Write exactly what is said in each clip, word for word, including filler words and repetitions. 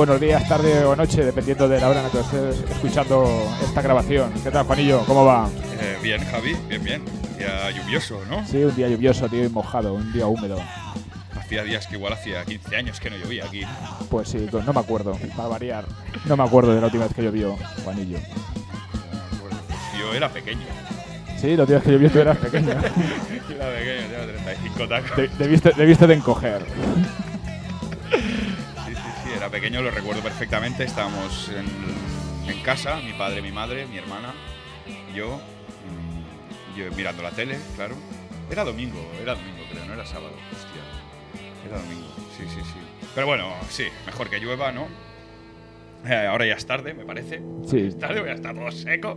buenos días, tarde o noche, dependiendo de la hora en la que estés escuchando esta grabación. ¿Qué tal, Juanillo? ¿Cómo va? Eh, bien, Javi, bien, bien. Un día lluvioso, ¿no? Sí, un día lluvioso, tío, y mojado, un día húmedo. Hacía días que igual hacía quince años que no llovía aquí. Pues sí, pues no me acuerdo, para variar. No me acuerdo de la última vez que llovió, Juanillo. Pues yo era pequeño. Sí, la última vez que llovió tú eras pequeño. Era pequeño, tenía treinta y cinco tacos. De, debiste, debiste de encoger. Sí, sí, sí, era pequeño, lo recuerdo perfectamente. Estábamos en, en casa, mi padre, mi madre, mi hermana, yo, mm, yo mirando la tele, claro. Era domingo, era domingo, creo, no era sábado, hostia. Era domingo, sí, sí, sí. Pero bueno, sí, mejor que llueva, ¿no? Eh, ahora ya es tarde, me parece. Sí. Es tarde, ya está todo seco.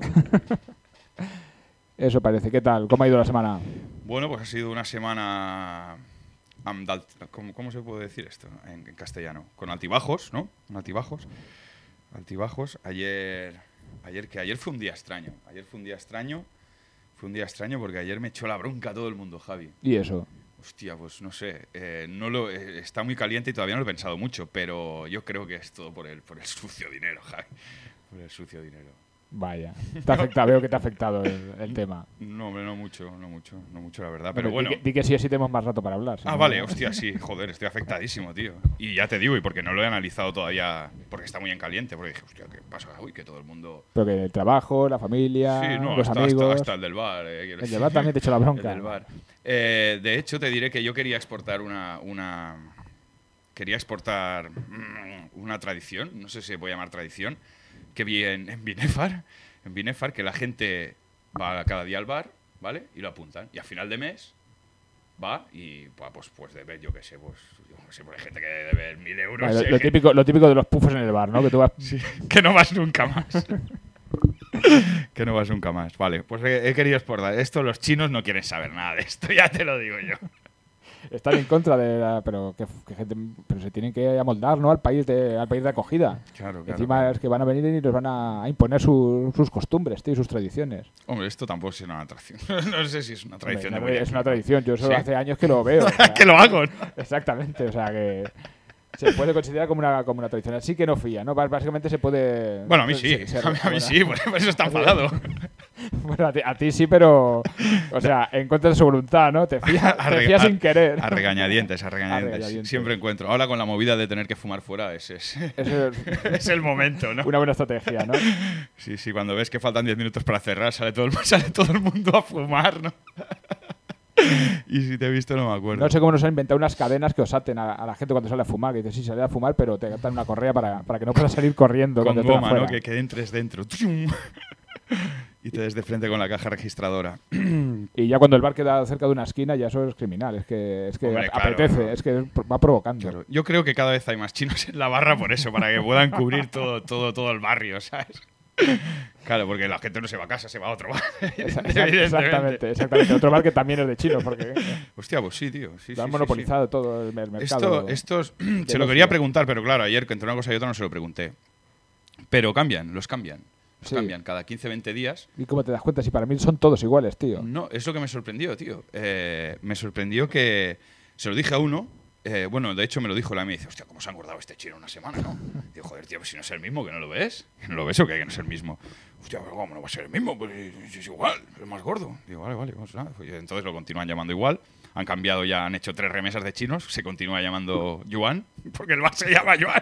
Eso parece. ¿Qué tal? ¿Cómo ha ido la semana? Bueno, pues ha sido una semana... Andal, ¿cómo, ¿Cómo se puede decir esto en, en castellano? Con altibajos, ¿no? Con altibajos. Altibajos. Ayer, ayer que ayer fue un día extraño. Ayer fue un día extraño. Fue un día extraño porque ayer me echó la bronca todo el mundo, Javi. ¿Y eso? Hostia, pues no sé. Eh, no lo, eh, está muy caliente y todavía no lo he pensado mucho, pero yo creo que es todo por el, por el sucio dinero, Javi. Por el sucio dinero. Vaya, te afecta, veo que te ha afectado el, el tema. No, hombre, no mucho, no mucho, no mucho la verdad, pero bueno, bueno. Di que, di que sí, así tenemos más rato para hablar. Ah, ¿no? vale, hostia, sí, joder, estoy afectadísimo, tío. Y ya te digo, y porque no lo he analizado todavía, porque está muy en caliente, porque dije, hostia, ¿qué pasa? Uy, que todo el mundo... Pero que el trabajo, la familia, sí, no, los hasta, amigos... Hasta, hasta el del bar. Eh, el del bar también te echó la bronca. El del bar. Eh, de hecho, te diré que yo quería exportar una... una quería exportar mmm, una tradición, no sé si se puede llamar tradición, que vi en, en Binefar... En Binefar, que la gente va cada día al bar, ¿vale? Y lo apuntan. Y a final de mes va y pues, pues debe, yo qué sé, pues yo qué sé, pues hay gente que debe mil euros. Vale, eh, lo, que, típico, lo típico de los pufos en el bar, ¿no? Que tú vas... sí, que no vas nunca más. Que no vas nunca más. Vale, pues he, he querido exportar. Esto los chinos no quieren saber nada de esto, ya te lo digo yo. Están en contra de la, pero que, que gente, pero se tienen que amoldar, ¿no? Al país de al país de acogida. Claro, claro. Encima claro. es que van a venir y nos van a imponer su, sus costumbres, tío, sus tradiciones. Hombre, esto tampoco es una tradición. No sé si es una tradición. Hombre, de es una tradición. Yo eso ¿sí? hace años que lo veo. O sea, que lo hago, ¿no? Exactamente, o sea que se puede considerar como una, como una tradición. Así que no fía, ¿no? Básicamente se puede... Bueno, a mí sí. Se, se, a mí, a mí bueno, sí, por eso está enfadado. Bueno, a ti, a ti sí, pero... O sea, en contra de su voluntad, ¿no? Te fías rega- sin querer. A regañadientes, a regañadientes. A regañadientes. Siempre encuentro. Ahora con la movida de tener que fumar fuera, es, es, Eso es es el momento, ¿no? una buena estrategia, ¿no? Sí, sí, cuando ves que faltan diez minutos para cerrar, sale todo el, sale todo el mundo a fumar, ¿no? Y si te he visto no me acuerdo. No sé cómo nos han inventado unas cadenas que os aten a, a la gente cuando sale a fumar. Que dices, sí, sale a fumar, pero te atan una correa para, para que no puedas salir corriendo. Con cuando estén goma, afuera. ¿no? Que, que entres dentro. Y te des de frente con la caja registradora. Y ya cuando el bar queda cerca de una esquina, ya eso es criminal. Es que, es que Hombre, claro, apetece, ¿no? es que va provocando. Claro. Yo creo que cada vez hay más chinos en la barra por eso, para que puedan cubrir todo, todo, todo el barrio, ¿sabes? Claro, porque la gente no se va a casa, se va a otro bar. Esa- esa- exactamente, exactamente. Otro bar que también es de chinos, porque Hostia, pues sí, tío. Sí, lo sí, han sí, monopolizado sí. todo el mer- mercado. Esto, estos, se lo ocio. quería preguntar, pero claro, ayer que entre una cosa y otra no se lo pregunté. Pero cambian, los cambian. Los Sí. cambian cada quince, veinte días. ¿Y cómo te das cuenta? Si para mí son todos iguales, tío. No, es lo que me sorprendió, tío. Eh, me sorprendió que... Se lo dije a uno... Eh, bueno, de hecho me lo dijo la y me dice, hostia, ¿cómo se ha engordado este chino en una semana, no? Digo, joder, tío, pues si no es el mismo, ¿que no lo ves? ¿Que no lo ves o qué? Que no es el mismo. Hostia, pero ¿cómo no va a ser el mismo? Pues es, es igual, es más gordo. Digo, vale, vale, pues nada. Pues entonces lo continúan llamando igual. Han cambiado ya, han hecho tres remesas de chinos. Se continúa llamando Yuan, porque el bar se llama Yuan.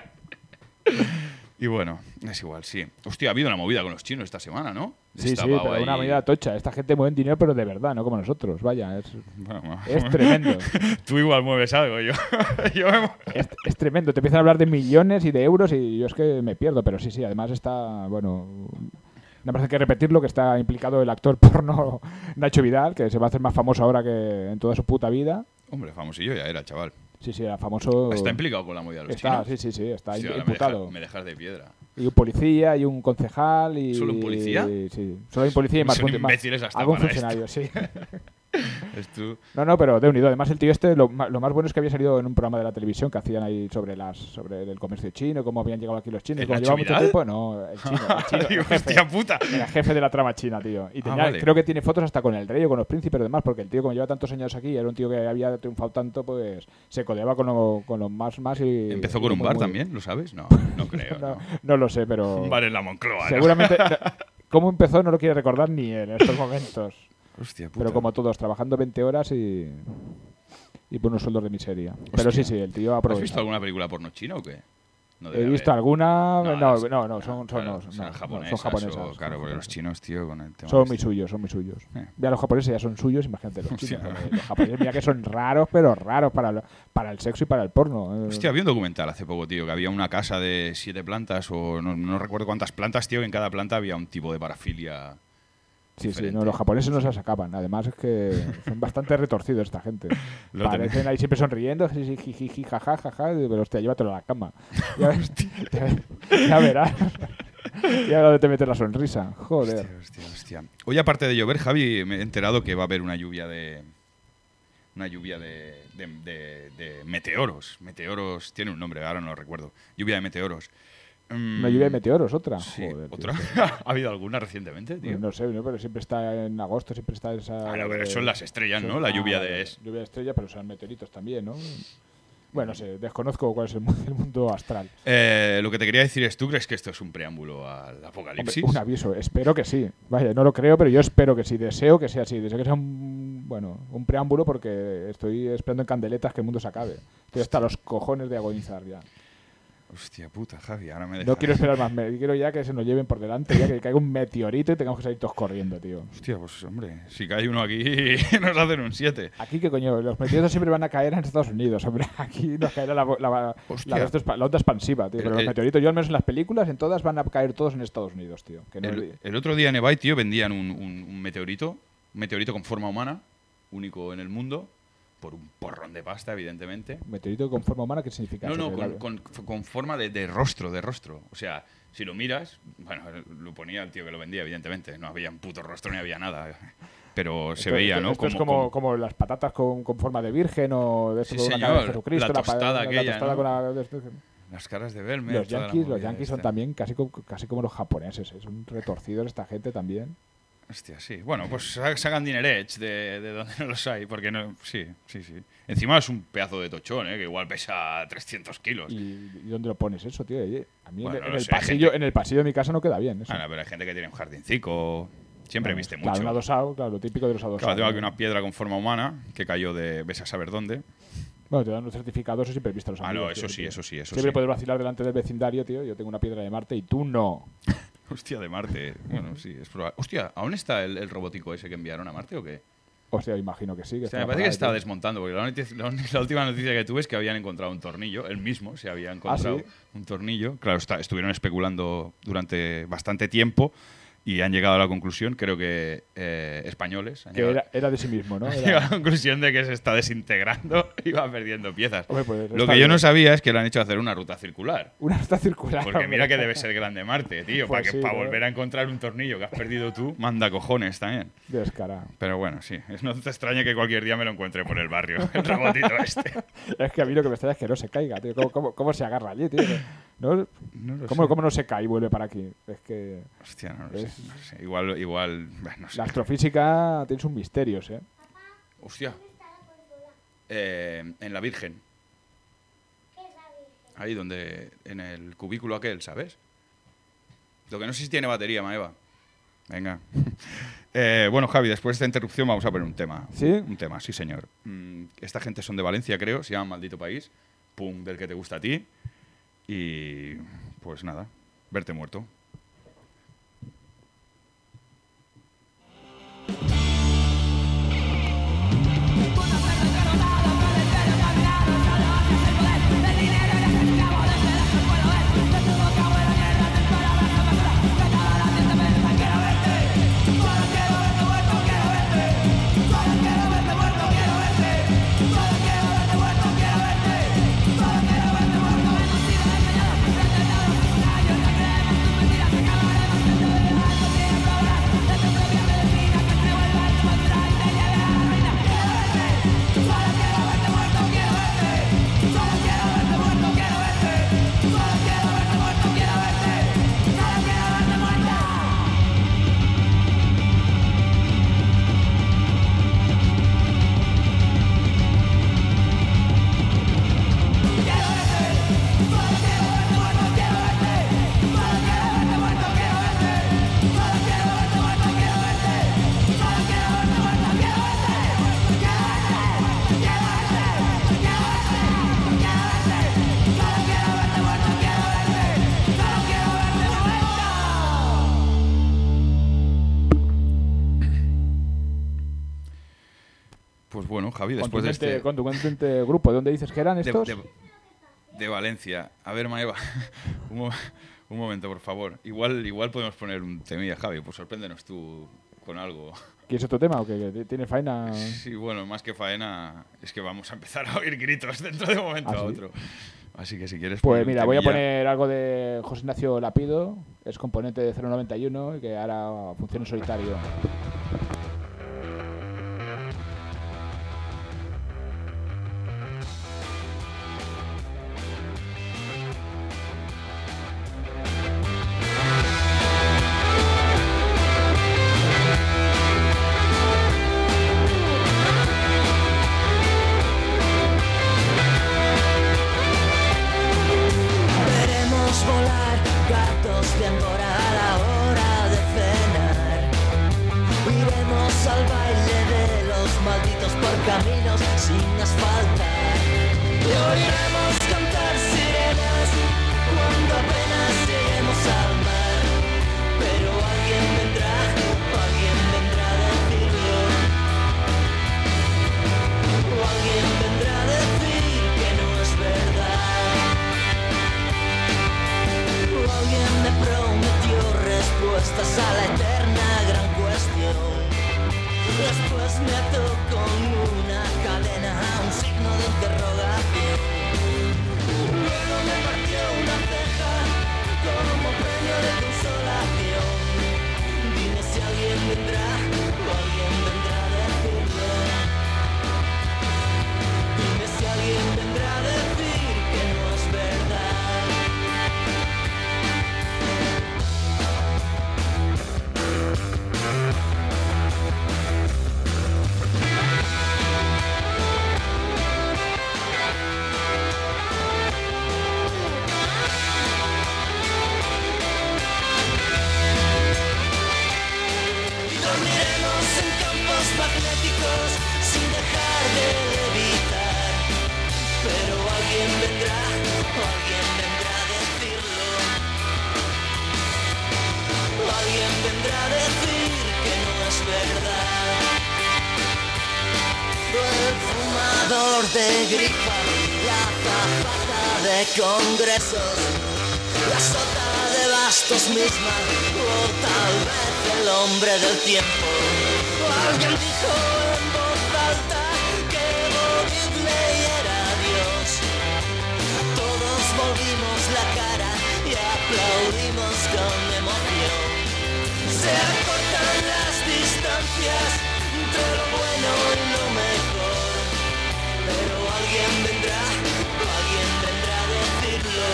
Y bueno, es igual, sí. Hostia, ha habido una movida con los chinos esta semana, ¿no? Sí, sí, Estaba pero ahí- una medida tocha. Esta gente mueve dinero, pero de verdad, no como nosotros. Vaya, es, Bueno, es tremendo. Tú igual mueves algo, yo, yo me... Es, es tremendo. Te empiezan a hablar de millones y de euros y yo es que me pierdo. Pero sí, sí, además está, bueno... No me parece que repetirlo, que está implicado el actor porno Nacho Vidal, que se va a hacer más famoso ahora que en toda su puta vida. Hombre, famosillo ya era, chaval. Sí, sí, era famoso. Está implicado con la movida de los Está, chinos. sí, sí, sí, está Hostia, ahora imputado. Me, deja- me dejas de piedra. Y un policía y un concejal y... ¿Solo un policía? Sí, solo un policía y más, Son fun- más imbéciles hasta algún para funcionario, sí. Es tú. No, no, pero de unido. Además, el tío este, lo, ma- lo más bueno es que había salido en un programa de la televisión que hacían ahí sobre las sobre el comercio chino, cómo habían llegado aquí los chinos, ¿El cómo Nacho llevaba mucho Vidal? tiempo. No, el chino, el chino, Digo, el jefe. hostia puta. Era jefe de la trama china, tío. Y tenía, Ah, vale. creo que tiene fotos hasta con el rey o con los príncipes y demás, porque el tío, como lleva tantos años aquí, era un tío que había triunfado tanto, pues se codeaba con, lo- con los más más y... ¿Empezó y con un muy, bar muy- también? ¿Lo sabes? No, no creo. No, no. no lo sé, pero... Un bar en la Moncloa, ¿no? Seguramente... ¿Cómo empezó? No lo quiere recordar ni él en estos momentos. Hostia puta. Pero como todos, trabajando veinte horas y... Y por unos sueldos de miseria. Pero sí, sí, el tío ¿Has aprovecha. visto alguna película porno china o qué? No He debe visto haber. alguna... No, las- no, no, son, son, claro, no, o sea, no, no, japonesas, son japonesas. o- claro, porque los chinos, tío, con el tema Son este. muy suyos, son muy suyos. Eh. Ya los japoneses ya son suyos, imagínate los Hostia. chinos. eh, Los japoneses, mira que son raros, pero raros para, el- para el sexo y para el porno. eh. Hostia, había un documental hace poco, tío, que había una casa de siete plantas o no, no recuerdo cuántas plantas, tío, que en cada planta había un tipo de parafilia. Sí, sí, diferente. no, los japoneses no se las acaban. Además es que son bastante retorcidos esta gente. Lo Parecen ahí siempre sonriendo, ji, ji, ji, ji, jaja, jaja, pero hostia, llévatelo a la cama. Ya, ves- ya- ya verás. Ya dónde te metes la sonrisa. Joder. Hostia, hostia, hostia. Hoy, aparte de llover, Javi, me he enterado que va a haber una lluvia de... Una lluvia de, de, de- de meteoros. Meteoros, tiene un nombre, ahora no lo recuerdo. Lluvia de meteoros. Mm, Una lluvia de meteoros, otra. Sí, Joder, tío. ¿otra? ¿Ha habido alguna recientemente, tío? Pues no sé, ¿no? Pero siempre está en agosto, siempre está esa... Ah, no, pero de- son las estrellas, ¿no? son- La ah, lluvia vale, de... Lluvia de estrella, pero son meteoritos también, ¿no? Bueno, no sé, desconozco cuál es el mu- el mundo astral. Eh, lo que te quería decir es, ¿tú crees que esto es un preámbulo al Hombre, apocalipsis? un aviso, espero que sí. Vaya, no lo creo, pero yo espero que sí. Deseo que sea así. Deseo que sea un, bueno, un preámbulo porque estoy esperando en candeletas que el mundo se acabe. Estoy hasta los cojones de agonizar ya. Hostia puta, Javi, ahora me dejas... No quiero esperar más. Me, quiero ya que se nos lleven por delante, ya que caiga un meteorito y tengamos que salir todos corriendo, tío. Hostia, pues hombre, si cae uno aquí nos hacen un siete. Aquí, que coño, los meteoritos siempre van a caer en Estados Unidos, hombre. Aquí nos caerá la, la, la, Hostia. la, la- la onda expansiva, tío. El- Pero los el- meteoritos, yo al menos en las películas, en todas van a caer todos en Estados Unidos, tío. Que no El, el otro día en eBay, tío, vendían un, un- un meteorito, un meteorito con forma humana, único en el mundo, por un porrón de pasta, evidentemente. ¿Meteorito con forma humana qué significa? No, eso? no, Que con, la- con- con forma de, de rostro, de rostro. O sea, si lo miras, bueno, lo ponía el tío que lo vendía, evidentemente. No había un puto rostro ni había nada. Pero se Esto- veía, esto- ¿no? Esto es como, como las patatas con, con forma de virgen o de, Sí, eso, con una señor, cara de Jesucristo. la pa- tostada aquella, tostada ¿no? con la- de- de- las caras de Belmer. los toda la yankees, los movida yankees son esta. también casi, co- casi como los japoneses. ¿eh? Son retorcidos esta gente también. Hostia, sí. Bueno, pues sa- sacan dinerets de, de donde no los hay, porque no... Sí, sí, sí. Encima es un pedazo de tochón, ¿eh? Que igual pesa trescientos kilos. ¿Y, y dónde lo pones eso, tío? Oye, a mí Bueno, en, no en lo el sé, hay pasillo, gente- en el pasillo de mi casa no queda bien eso. Ah, no, pero hay gente que tiene un jardincico. Siempre Claro, viste claro, mucho. un adosado, claro, lo típico de los adosados. Claro, tengo aquí ¿no? una piedra con forma humana que cayó de ves a saber dónde. Bueno, te dan un certificado, eso siempre he visto a los Ah, amigos, no, tío, eso sí, tío. eso sí, eso Siempre sí. puedes vacilar delante del vecindario, tío. Yo tengo una piedra de Marte y tú no. Hostia, de Marte. Bueno, sí, es probable. Hostia, ¿aún está el, el robótico ese que enviaron a Marte o qué? O sea, imagino que sí. Que O sea, me estará parece por que ahí, estaba tío. desmontando, porque la, noticia- la, la última noticia que tuve es que habían encontrado un tornillo, él mismo se había encontrado ¿sí? un tornillo. Claro, está- estuvieron especulando durante bastante tiempo y han llegado a la conclusión, creo que eh, españoles, han Que llegado, era, era de sí mismo, ¿no? han Era- llegado a la conclusión de que se está desintegrando y va perdiendo piezas. Hombre, pues Lo está que yo no bien. sabía es que le han hecho hacer una ruta circular. Una ruta circular. Porque hombre. mira que debe ser grande Marte, tío. Pues para que sí, para ¿no? volver a encontrar un tornillo que has perdido tú, manda cojones también. Descarado. Pero bueno, sí. Es- No te extrañe que cualquier día me lo encuentre por el barrio, el robotito este. Es que a mí lo que me extraña es que no se caiga, tío. ¿Cómo, cómo, cómo se agarra allí, tío? ¿No? No lo ¿Cómo, sé. ¿Cómo no se cae y vuelve para aquí? Es que Hostia, no lo Es- sé, no lo sé. Igual, igual, bah, no sé. la astrofísica tiene sus misterios, ¿eh? Hostia. Eh, en la Virgen. Ahí donde, en el cubículo aquel, ¿sabes? Lo que no sé si tiene batería, Maeva. Venga. Eh, bueno, Javi, después de esta interrupción vamos a poner un tema. ¿Sí? Un tema, sí, señor. Mm, esta gente son de Valencia, creo. Se llama Maldito País. Pum, del que te gusta a ti. Y pues nada, verte muerto. Quiero verte Pues bueno, Javi, después contundente, de este... contundente grupo. ¿De dónde dices que eran De, estos? de, de Valencia. A ver, Maeva, un, mo- un momento, por favor. Igual, igual podemos poner un temilla, Javi. Pues sorpréndenos tú con algo. ¿Quieres otro tema o qué? ¿Que ¿Tienes faena? Sí, bueno, más que faena, es que vamos a empezar a oír gritos dentro de un momento ¿Ah, a sí? otro. Así que si quieres... Pues poner un mira, voy a temilla. poner algo de José Ignacio Lapido, es componente de cero noventa y uno y que ahora funciona en solitario. Veremos volar gatos de Angora a la hora de cenar. Iremos al baile de los malditos por caminos sin asfaltar. Y oiremos cantar sirenas cuando apenas lleguemos al mar. Pero alguien vendrá, alguien vendrá a decirlo. O alguien vendrá a decir que no es verdad. Alguien me prometió respuestas a la eterna gran cuestión. Después me ató con una cadena a un signo de interrogación. Luego me partió una ceja como premio de consolación. Dime si alguien vendrá o alguien vendrá a decirlo. Dime si alguien vendrá a decir que no es verdad. Y dormiremos en campos magnéticos sin dejar de levitar. Pero alguien vendrá, o alguien vendrá a decirlo. O alguien vendrá a decir que no es verdad. El fumador de grifa, la azafata de congresos, la sota de bastos misma, o tal vez el hombre del tiempo. Alguien dijo en voz alta que Bob Dylan era Dios. Todos volvimos la cara y aplaudimos con emoción. Se acortan las distancias entre lo bueno y lo mejor. Pero alguien vendrá, o alguien vendrá a decirlo.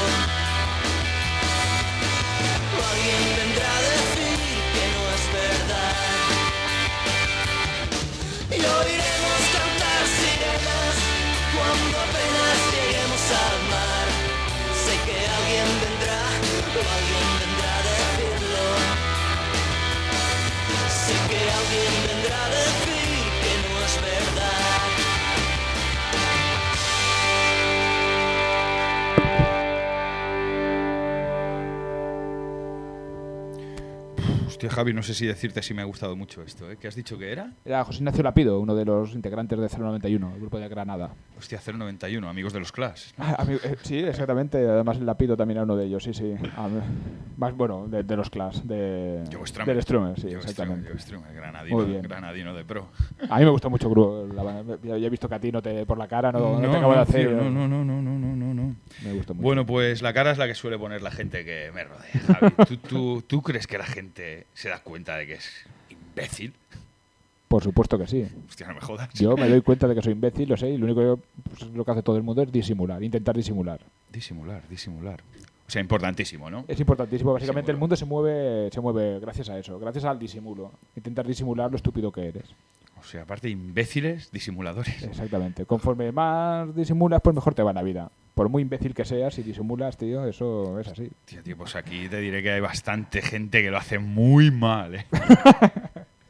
O alguien vendrá a decir que no es verdad. Y oiremos cantar sirenas cuando apenas lleguemos al mar. Sé que alguien vendrá, o alguien vendrá a decirlo. Sé que alguien vendrá a decir que no es verdad. Hostia, Javi, no sé si decirte si me ha gustado mucho esto, ¿eh? ¿Qué has dicho que era? Era José Ignacio Lapido, uno de los integrantes de cero noventa y uno, el grupo de Granada. Hostia, cero noventa y uno, amigos de los Clash. Ah, a mí- eh, sí, exactamente. Además, el Lapido también era uno de ellos, sí, sí. A mí- más, bueno, de, de los Clash, de, Joe Strummer. del Strummer, sí, Joe exactamente. Strummer, Joe Strummer, granadino, Muy bien. granadino de pro. A mí me gustó mucho Gru. La, ya, ya he visto que a ti no te por la cara no, no te acabo de hacer. tío, no, no, no, no, no, no, no, no. Me gustó mucho. Bueno, pues la cara es la que suele poner la gente que me rodea, Javi. ¿Tú, tú, tú crees que la gente se da cuenta de que es imbécil? Por supuesto que sí. Hostia, no me jodas. Yo me doy cuenta de que soy imbécil, lo sé, y lo único que, pues, lo que hace todo el mundo es disimular, intentar disimular. Disimular, disimular. O sea, importantísimo, ¿no? Es importantísimo. Básicamente Disimulo. el mundo se mueve, se mueve gracias a eso, gracias al disimulo. Intentar disimular lo estúpido que eres. O sea, aparte imbéciles, disimuladores. Exactamente. Conforme más disimulas, pues mejor te va la vida. Por muy imbécil que seas, si disimulas, tío, eso es así. Tío, tío, pues aquí te diré que hay bastante gente que lo hace muy mal, ¿eh?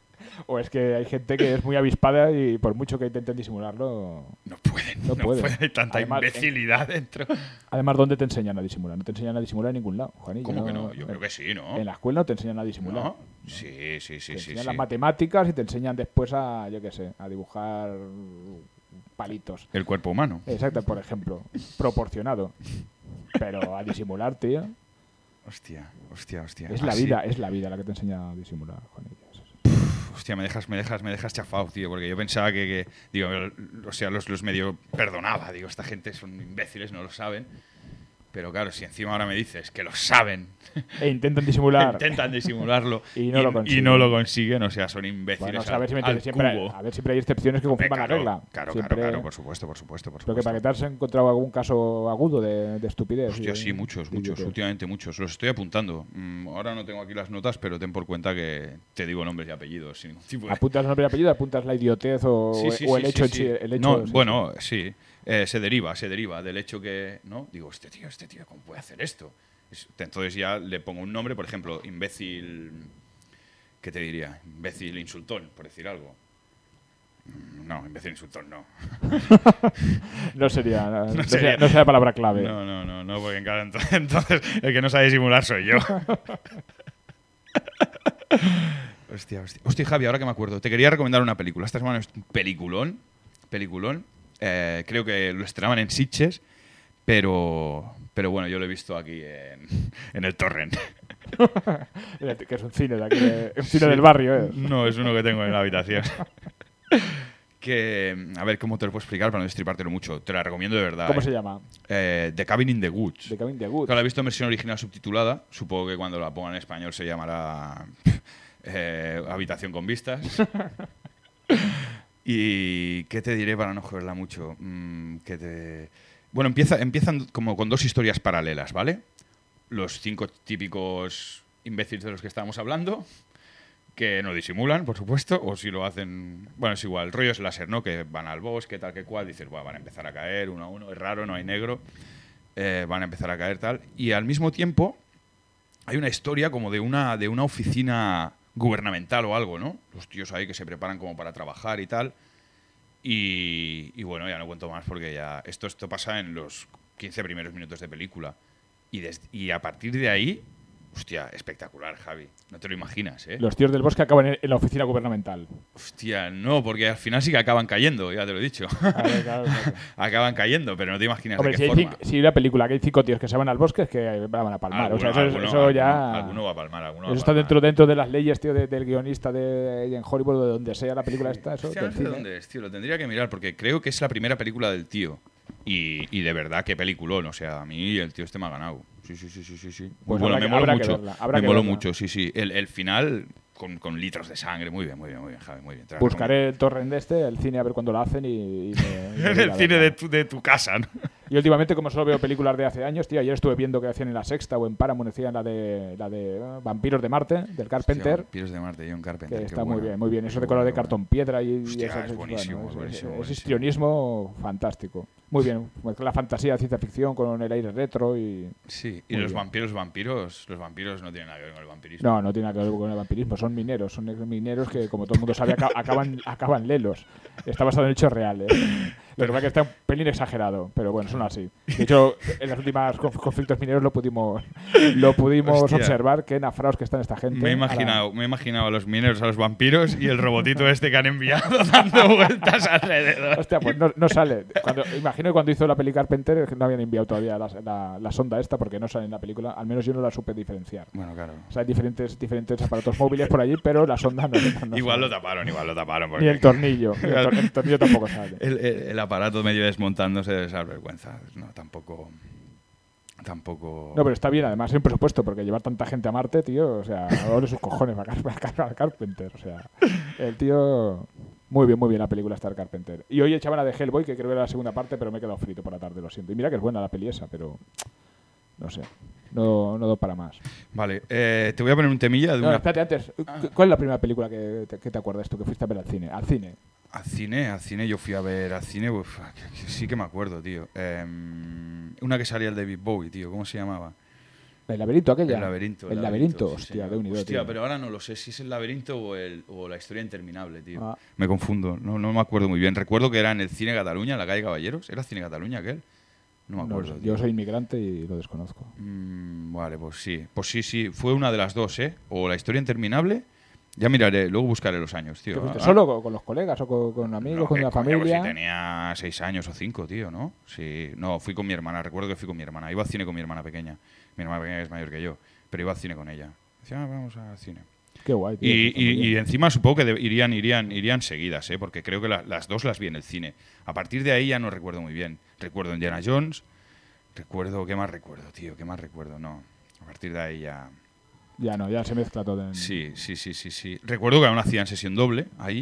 o es que hay gente que es muy avispada y por mucho que intenten disimularlo... No pueden, No no, pueden. pueden. Hay tanta Además, imbecilidad dentro. Además, ¿dónde te enseñan a disimular? No te enseñan a disimular en ningún lado, Juanillo. ¿Cómo que no? Yo en- creo que sí, ¿no? En la escuela no te enseñan a disimular. ¿No? Sí, sí, sí, te sí. enseñan sí. las matemáticas y te enseñan después a, yo qué sé, a dibujar palitos. El cuerpo humano. Exacto, por ejemplo. Proporcionado. Pero a disimular, tío. Hostia, hostia, hostia. Es la Así- vida, es la vida la que te enseña a disimular, Juanillo. Hostia, me dejas, me dejas, me dejas chafado, tío, porque yo pensaba que, que digo, o sea, los, los medio perdonaba, digo, esta gente son imbéciles, no lo saben. Pero claro, si encima ahora me dices que lo saben, E intentan disimular. intentan disimularlo Y no lo consiguen. y no lo consiguen, o sea, son imbéciles Bueno, o sea, a ver si me al, al entiendes, siempre, cubo. a ver, siempre hay excepciones que confirman claro, la regla. Claro, Siempre- claro, claro, por supuesto, por supuesto, por Pero que supuesto. para que te has encontrado algún caso agudo de, de estupidez. Hostia, y- sí, muchos, y- muchos, y- últimamente muchos. Los estoy apuntando. Mm, ahora no tengo aquí las notas, pero ten por cuenta que te digo nombres y apellidos sin ningún tipo de... Apuntas nombre y apellido, apuntas la idiotez o, Sí, sí, o sí, el hecho sí, en sí. sí. El hecho, No, sí, bueno, sí. Eh, se deriva, se deriva del hecho que, ¿no? Digo, este tío, este tío, ¿cómo puede hacer esto? Es- Entonces ya le pongo un nombre, por ejemplo, imbécil... ¿Qué te diría? Imbécil insultón, por decir algo. Mm, No, imbécil insultón no. No sería, no, no sería- sería, no sería palabra clave. No, no, no, no, porque claro, entonces, entonces el que no sabe disimular soy yo. Hostia, hostia. Hostia, Javi, ahora que me acuerdo, te quería recomendar una película. Esta semana es un peliculón. Peliculón. Eh, creo que lo estrenaban en Sitges, pero, pero bueno, yo lo he visto aquí en, en el Torrent. Que es un cine de aquí, de- un cine Sí. del barrio, ¿eh? No, es uno que tengo en la habitación. Que, a ver, ¿cómo te lo puedo explicar para no destripártelo mucho? Te la recomiendo de verdad. ¿Cómo eh. se llama? Eh, The Cabin in the Woods. The Cabin in the Woods. Claro, la he visto en versión original subtitulada. Supongo que cuando la pongan en español se llamará eh, Habitación con vistas. ¿Y qué te diré para no joderla mucho? Mm, que te... Bueno, empieza, empiezan como con dos historias paralelas, ¿vale? Los cinco típicos imbéciles de los que estábamos hablando, que no disimulan, por supuesto, o si lo hacen... Bueno, es igual, el rollo es láser, ¿no? Que van al bosque, tal que cual, dices, bueno, van a empezar a caer uno a uno, es raro, no hay negro, eh, van a empezar a caer tal. Y al mismo tiempo hay una historia como de una, de una oficina gubernamental o algo, ¿no? Los tíos ahí que se preparan como para trabajar y tal. Y, y bueno, ya no cuento más porque ya esto, esto pasa en los quince primeros minutos de película. Y, des- y a partir de ahí, hostia, espectacular, Javi. No te lo imaginas, ¿eh? Los tíos del bosque acaban en, en la oficina gubernamental. Hostia, no, porque al final sí que acaban cayendo, ya te lo he dicho. A ver, claro, claro. Acaban cayendo, pero no te imaginas Hombre, de si qué hay, forma. cinco- si hay una película que hay cinco tíos que se van al bosque, es que van a palmar. o sea, eso, Alguno- eso alguno- ya. alguno va a palmar, alguno va a Eso está palmar. dentro, dentro de las leyes, tío, de- del guionista de, en Hollywood o de donde sea la película esta. Eso, Hostia, del no sé de cine. dónde es, tío. Lo tendría que mirar porque creo que es la primera película del tío. Y, y de verdad, qué peliculón. O sea, a mí el tío este me ha ganado. Sí, sí, sí, sí, sí. sí. Muy Pues bueno, habrá me que- habrá moló que mucho. verla, habrá Me que moló verla. mucho, sí, sí. El, el final con, con litros de sangre. Muy bien, muy bien, muy bien, Javi, muy bien. Te la Buscaré el torrent de este, el cine, a ver cuándo lo hacen y. y me- y me recomiendo. voy a el cine verla. de tu, de tu casa, ¿no? Y últimamente, como solo veo películas de hace años, tío, ayer estuve viendo que hacían en La Sexta o en Paramount, decían la de, la de eh, Vampiros de Marte, del Carpenter. Hostia, Vampiros de Marte, John Carpenter. Que qué está muy bueno. bien, muy bien. Eso Qué de color de bueno, cartón piedra y, y Hostia, eso, es buenísimo, bueno, es buenísimo, es, buenísimo. histrionismo fantástico. Muy bien, mezcla la fantasía, ciencia ficción con el aire retro y... Sí, y Muy los bien. vampiros, vampiros, los vampiros no tienen nada que ver con el vampirismo. No, no tiene nada que ver con el vampirismo, son mineros, son mineros que, como todo el mundo sabe, aca- acaban, acaban lelos. Está basado en hechos reales. Lo que pasa es que está un pelín exagerado, pero bueno, son así. De hecho, en los últimos conf- conflictos mineros lo pudimos, lo pudimos Hostia. observar, qué nafraos que están esta gente. Me he a la- imaginado, me he imaginado a los mineros, a los vampiros y el robotito este que han enviado dando vueltas alrededor. Hostia, pues no, no sale. Cuando, imagino que cuando hizo la peli Carpenter es que no habían enviado todavía la, la, la sonda esta porque no sale en la película. Al menos yo no la supe diferenciar. Bueno, claro. O sea, hay diferentes, diferentes aparatos móviles por allí, pero la sonda no, no- no Igual lo sale. taparon, igual lo taparon. Porque Ni el tornillo. Ni el, tor- el tornillo tampoco sale. el, el- el aparato medio desmontándose de esa vergüenza. No, tampoco. Tampoco. No, pero está bien, además, sin presupuesto, porque llevar tanta gente a Marte, tío, o sea, ahora sus cojones a, Car- a Car- a Carpenter. O sea, el tío. Muy bien, muy bien la película Star Carpenter. Y hoy echaban la de Hellboy, que creo que era la segunda parte, pero me he quedado frito por la tarde, lo siento. Y mira que es buena la peli esa, pero. No sé. No, no doy para más. Vale, eh, te voy a poner un temilla de No, una. espérate, antes. ¿Cuál es la primera película que te, que te acuerdas tú que fuiste a ver al cine? Al cine. Al cine, al cine yo fui a ver, al cine, uf, que- que sí que me acuerdo, tío. Em, una que salía el David Bowie, tío, ¿cómo se llamaba? El laberinto aquella. El laberinto. El laberinto, sí, hostia, señor. de unido, Hostia, tío. pero ahora no lo sé si es el laberinto o, el, o la historia interminable, tío. Ah. Me confundo, no, no me acuerdo muy bien. Recuerdo que era en el Cine Cataluña, en la calle Caballeros. ¿Era Cine Cataluña aquel? No me No acuerdo. sé, tío. yo soy inmigrante y lo desconozco. Mm, vale, pues sí. Pues sí, sí. Fue una de las dos, ¿eh? O la historia interminable. Ya miraré, luego buscaré los años, tío. ¿Qué fuiste Ah, ¿Solo con, con los colegas o con, con amigos, no, con qué la coño, familia? pues si tenía seis años o cinco, tío, ¿no? Sí, no, fui con mi hermana. Recuerdo que fui con mi hermana. Iba al cine con mi hermana pequeña. Mi hermana pequeña es mayor que yo, pero iba al cine con ella. Decía, ah, vamos al cine. Qué guay, tío. Y, está muy y- bien. y encima supongo que de- irían, irían, irían seguidas, ¿eh? Porque creo que la- las dos las vi en el cine. A partir de ahí ya no recuerdo muy bien. Recuerdo Indiana Jones. Recuerdo, ¿qué más recuerdo, tío? ¿Qué más recuerdo? No. A partir de ahí ya... Ya no, ya se mezcla todo. En... Sí, sí, sí, sí, sí. Recuerdo que aún hacían sesión doble ahí.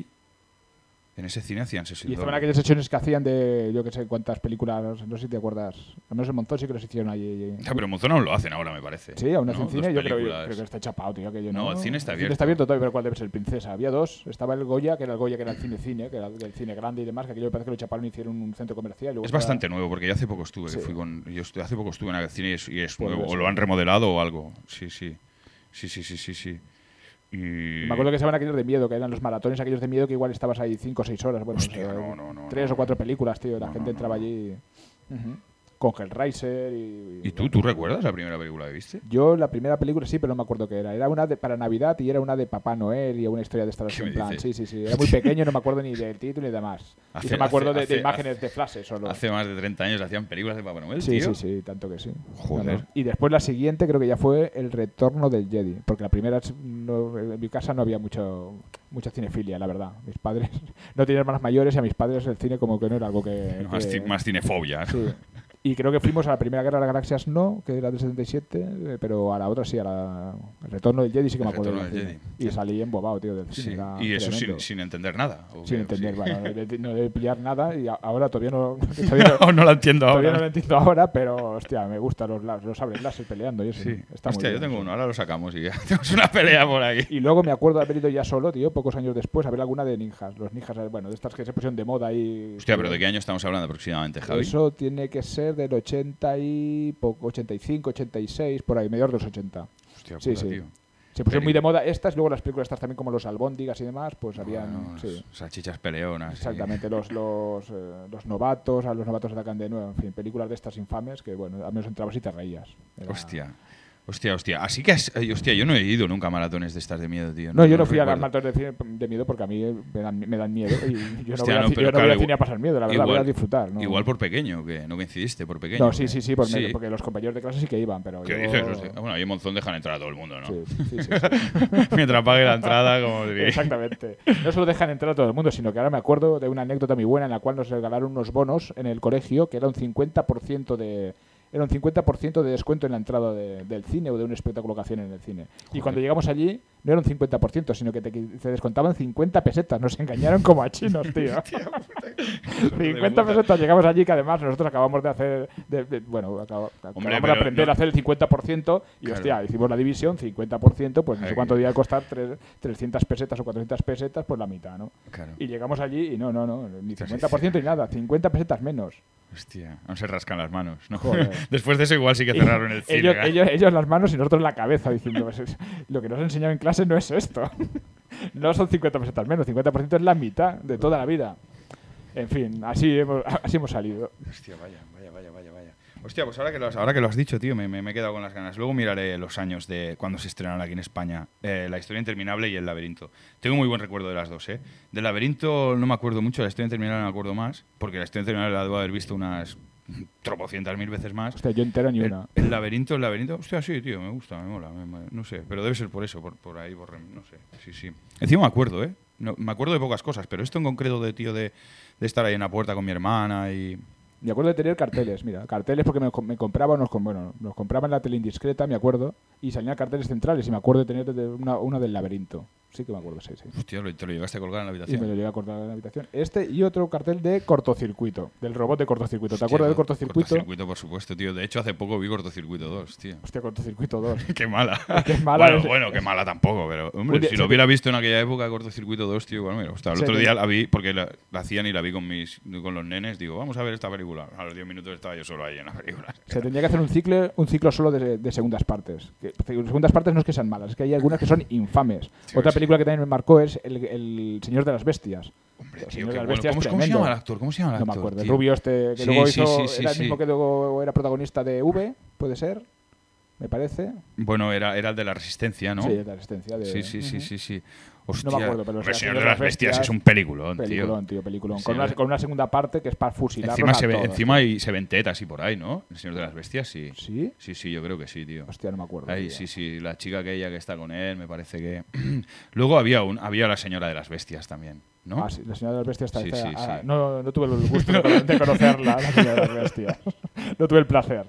En ese cine hacían sesión Y estaban doble. aquellas sesiones que hacían de, yo que sé, cuántas películas, no sé si te acuerdas. Al menos en Monzón sí que los hicieron allí. Ya, pero Monzón aún lo hacen ahora, me parece. Sí, aún hacen ¿No? cine. Dos Yo creo, yo películas. creo que está chapado, tío. Que yo No, no, el cine está El abierto. cine está abierto todavía, pero ¿cuál debe ser el Princesa? Había dos. Estaba el Goya, que era el Goya, que era el cine-cine, que era el cine grande y demás, que aquello me parece que lo chaparon y hicieron un centro comercial. y luego Es estaba- bastante nuevo, porque yo hace poco estuve, Sí. que fui con... Yo estu- hace poco estuve en el cine y es, y es Pues nuevo. debe O ser. lo han remodelado o algo. Sí, sí. Sí, sí, sí, sí, sí. Y... Me acuerdo que estaban aquellos de miedo, que eran los maratones aquellos de miedo que igual estabas ahí cinco o seis horas. Bueno, Hostia, o sea, no, no, no, tres no. o cuatro películas, tío. La No, gente no, entraba no. allí ujú, con Hellraiser y... ¿Y tú, tú recuerdas la primera película que viste? Yo la primera película sí, pero no me acuerdo qué era. Era una de, para Navidad y era una de Papá Noel y una historia de estas ¿Qué en me plan. dices? Sí, sí, sí. Era muy pequeño, no me acuerdo ni del título ni demás. Hace- y no me acuerdo hace- de, de hace- imágenes de flashes solo. Hace más de treinta años hacían películas de Papá Noel, Sí, tío. sí, sí, tanto que sí. Joder. Y después la siguiente creo que ya fue El Retorno del Jedi, porque la primera es- no- en mi casa no había mucho mucha cinefilia, la verdad. Mis padres no tenían hermanas mayores y a mis padres el cine como que no era algo que... Más, que- ci- más cinefobia. ¿no? Sí. Y creo que fuimos a la primera Guerra de las Galaxias no, que era del setenta y siete, eh, pero a la otra sí, a la El Retorno del Jedi sí que El me acuerdo. Retorno del del cine. Jedi. Y salí embobado, tío, del Sí. cine. era Y eso sin, tremendo. sin entender nada. ¿o Sin qué? entender, Sí. bueno, no debe- no debe pillar nada y a- ahora todavía no, todavía no, No, no la entiendo todavía no ahora. lo entiendo ahora, pero hostia, me gustan los, las- los sables láser peleando y eso. Sí. Está Hostia, muy yo bien, tengo sí. uno, ahora lo sacamos y ya tenemos una pelea por aquí. Y luego me acuerdo de haber ido ya solo, tío, pocos años después, a ver alguna de ninjas. Los ninjas, bueno, de estas que se pusieron de moda y... Hostia, pero ¿de qué año estamos hablando aproximadamente, Javi? Eso tiene que ser del ochenta y poco, ochenta y cinco, ochenta y seis, por ahí, mediados de los ochenta. Hostia, Sí, puta, sí. tío. Se pusieron Peli- muy de moda estas, luego las películas estas también como los albóndigas y demás, pues habían... Bueno, sí, salchichas peleonas. sí. exactamente, los, los, eh, los novatos, a los novatos atacan de nuevo, en fin, películas de estas infames que, bueno, al menos entrabas y te reías. Era- Hostia. Hostia, hostia. Así que, has- ay, hostia, yo no he ido nunca a maratones de estas de miedo, tío. No, yo no fui a las recuerdo. maratones de cine de miedo porque a mí me dan, me dan miedo y yo no Hostia, voy, a, no, ci- pero yo no voy claro, al cine igual- a pasar miedo, la verdad, voy a disfrutar. ¿no? Igual por pequeño, que no coincidiste por pequeño. No, sí, que- sí, sí, por medio, porque los compañeros de clase sí que iban, pero ¿Qué yo... dices? Hostia, bueno, ahí en Monzón dejan entrar a todo el mundo, ¿no? Sí, sí, sí, sí. Mientras pague la entrada, como diría. Exactamente. No solo dejan entrar a todo el mundo, sino que ahora me acuerdo de una anécdota muy buena en la cual nos regalaron unos bonos en el colegio que era un cincuenta por ciento de... Era un cincuenta por ciento de descuento en la entrada de- del cine o de un espectáculo que hacían en el cine. Y cuando llegamos allí, no era un cincuenta por ciento, sino que te, qui- te descontaban cincuenta pesetas. Nos engañaron como a chinos, tío. cincuenta pesetas. Llegamos allí, que además nosotros acabamos de hacer. de- de- bueno, acaba- acabamos de pero aprender no- a hacer el cincuenta por ciento. Y Claro. hostia, hicimos la división, cincuenta por ciento, pues no sé Ay, cuánto que- día costar, tres- trescientas pesetas o cuatrocientas pesetas, pues la mitad, ¿no? Claro. Y llegamos allí y no, no, no, ni Ostras, cincuenta por ciento ni nada, cincuenta pesetas menos. Hostia, no se rascan las manos, ¿no? Joder. Después de eso igual sí que cerraron el cine. ellos, ¿eh? ellos, ellos las manos y nosotros la cabeza diciendo, pues es- lo que nos han enseñado en clase no es esto. No son cincuenta pesetas menos, cincuenta por ciento es la mitad de toda la vida. En fin, así hemos, así hemos salido. Hostia, vaya, vaya, vaya, vaya, vaya. Hostia, pues ahora que lo has, ahora que lo has dicho, tío, me, me, me he quedado con las ganas. Luego miraré los años de cuando se estrenaron aquí en España. Eh, La historia interminable y El laberinto. Tengo muy buen recuerdo de las dos, ¿eh? Del laberinto no me acuerdo mucho, La historia interminable me acuerdo más, porque La historia interminable la debo haber visto unas tropocientas mil veces más. Hostia, yo entero ni El, una. el laberinto, el laberinto, hostia, sí, tío, me gusta, me mola, me- me- no sé, pero debe ser por eso, por, por ahí, por, no sé, sí, sí. Encima me acuerdo, ¿eh? No, me acuerdo de pocas cosas, pero esto en concreto de, tío, de, de estar ahí en la puerta con mi hermana y... Me acuerdo de tener carteles, mira, carteles porque me, me compraba, nos, com- bueno, nos compraban la tele indiscreta, me acuerdo, y salían carteles centrales y me acuerdo de tener de- una, una del laberinto. Sí que me acuerdo, sí, sí. Hostia, ¿te lo llegaste a colgar en la Y habitación? me lo llegué a cortar en la habitación. Este y otro cartel de cortocircuito, del robot de cortocircuito. ¿Te Hostia, acuerdas del cortocircuito? Cortocircuito, por supuesto, tío. De hecho, hace poco vi Cortocircuito dos, tío. Hostia, cortocircuito dos. Qué mala. Qué mala bueno, es- bueno, qué mala tampoco, pero hombre, Un día- si se lo te- hubiera visto en aquella época, Cortocircuito dos, tío, bueno, mira, hasta el Se otro te- día la vi porque la, la hacían y la vi con mis con los nenes, digo, vamos a ver esta película. A los diez minutos estaba yo solo ahí en la película. Se tendría que hacer un ciclo, un ciclo solo de, de segundas partes. Que, segundas partes no es que sean malas, es que hay algunas que son infames. Sí, Otra sí. película que también me marcó es El, el Señor de las Bestias. Hombre, El tío, Señor qué de las bueno. Bestias ¿Cómo, es cómo se tremendo. llama el actor? ¿Cómo se llama el No me actor? acuerdo. El tío? rubio este que Sí, luego sí, hizo... sí, sí, era el sí. mismo que luego era protagonista de V, puede ser, me parece. Bueno, era, era el de la Resistencia, ¿no? Sí, de la Resistencia. De, Sí, sí, sí, Ujú. sí, sí. Hostia, No me acuerdo, pero hombre, o sea, el Señor de las Bestias es un peliculón, tío. Peliculón, tío, peliculón. Sí, Con una, ¿no? con una segunda parte que es para fusilarlos Encima, a se ve, todos, encima tío. y se ven tetas y por ahí, ¿no? El Señor de las Bestias, sí. ¿Sí? Sí, sí, yo creo que sí, tío. Hostia, no me acuerdo. Ahí, tío. sí, sí, la chica aquella que está con él, me parece que... Luego había un había la Señora de las Bestias también, ¿no? Ah, sí, la señora de las bestias está... Sí, está- sí, ah, sí. No, no tuve el gusto de, cono- de conocerla, la señora de las bestias. No tuve el placer.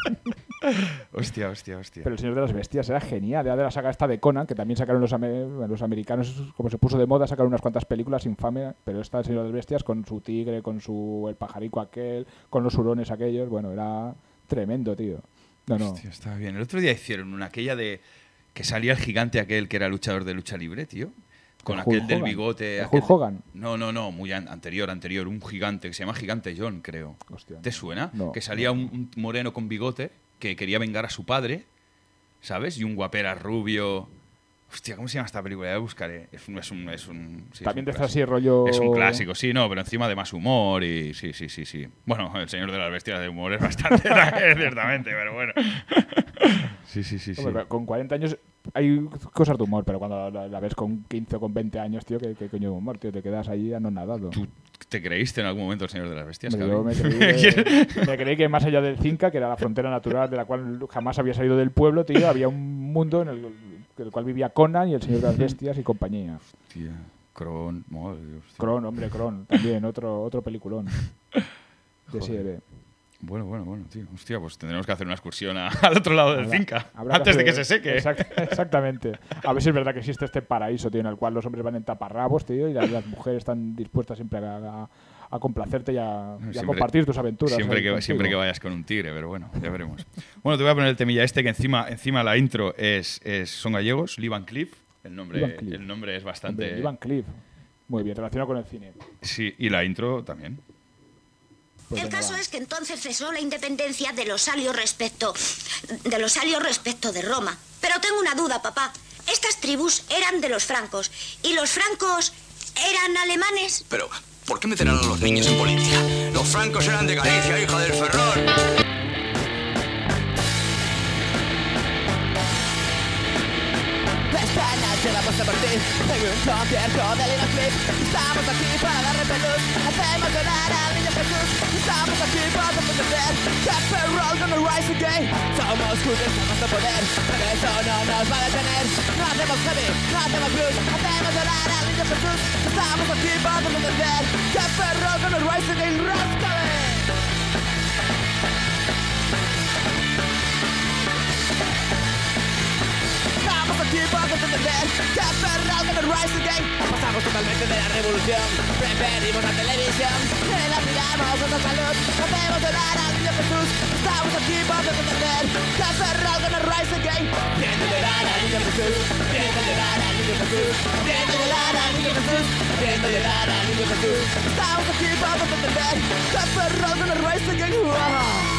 Hostia, hostia, hostia. Pero el señor de las bestias era genial. Era de la saga esta de Conan, que también sacaron los, ame- los americanos, como se puso de moda, sacaron unas cuantas películas infames. Pero esta el señor de las bestias con su tigre, con su el pajarico aquel, con los hurones aquellos. Bueno, era tremendo, tío. No, no. Hostia, estaba bien. El otro día hicieron una aquella de... Que salía el gigante aquel que era luchador de lucha libre, tío. Con ¿El aquel Hulk del Hogan? bigote. ¿El aquel- Hulk Hogan? No, no, no, muy an- anterior, anterior. Un gigante que se llama Gigante John, creo. Hostia, ¿Te no. suena? No, que salía un, un moreno con bigote que quería vengar a su padre, ¿sabes? Y un guapera rubio. Hostia, ¿cómo se llama esta película? Ya la buscaré. Es un... Es un, es un sí, es También un de esta clásico. así rollo... Es un clásico, sí, no, pero encima de más humor y sí, sí, sí, sí. Bueno, el Señor de las Bestias de humor es bastante, ciertamente, pero bueno. Sí, sí, sí, sí. Hombre, con cuarenta años hay cosas de humor, pero cuando la, la ves con quince o con veinte años, tío, ¿qué, qué coño de humor, tío? Te quedas ahí anonadado. ¿Tú te creíste en algún momento el Señor de las Bestias, Hombre, yo cabrón? me creí, que, me creí que más allá del Cinca, que era la frontera natural de la cual jamás había salido del pueblo, tío, había un mundo en el, en el cual vivía Conan y el Señor de las Bestias y compañía. Hostia, Kron, madre de Dios, tío. Kron, hombre, Kron, también, otro, otro peliculón de Joder. serie. Bueno, bueno, bueno, tío. Hostia, pues tendremos que hacer una excursión a- al otro lado del Habrá- finca. habrá Antes de que hacer- se seque. Exact- exactamente. A ver si es verdad que existe este paraíso, tío, en el cual los hombres van en taparrabos, tío, y las, las mujeres están dispuestas siempre a, a- a complacerte y a, y a Siempre- compartir tus aventuras. Siempre ahí que, contigo. siempre que vayas con un tigre, pero bueno, ya veremos. Bueno, te voy a poner el temilla este que encima, encima la intro es, es son gallegos, Lee Van Cleef. El nombre, Lee Van Cleef. el nombre es Hombre, bastante... Ivan Cliff. Muy bien, relacionado con el cine. Sí, y la intro también. Pues El venga, caso va. es que entonces cesó la independencia de los alios respecto de los alios respecto de Roma. Pero tengo una duda, papá. Estas tribus eran de los francos y los francos eran alemanes. Pero, ¿por qué meter a los niños en política? Los francos eran de Galicia, hija del Ferrol. Esta noche vamos a partir en un concierto de Lino Clip. Estamos aquí para darle peluz. Hacemos llorar al niño Jesús. Estamos aquí para defender que Ferrol gonna rise again. Somos justos a nuestro poder, pero eso no nos va a detener. No hacemos heavy, no hacemos blues. Hacemos llorar al niño Jesús. Estamos aquí para defender que Ferrol gonna rise again. Ráscale. Estamos aquí para defender que Ferrol gonna rise again. Pasamos totalmente de la revolución, preferimos la televisión, le la miramos nuestra salud, hacemos llorar al niño Jesús. Estamos aquí para defender que Ferrol gonna rise again. Viendo llorar al niño Jesús, viendo llorar al niño Jesús, viendo llorar al niño Jesús, viendo llorar al niño Jesús. Estamos aquí para defender que Ferrol gonna rise again. Wow.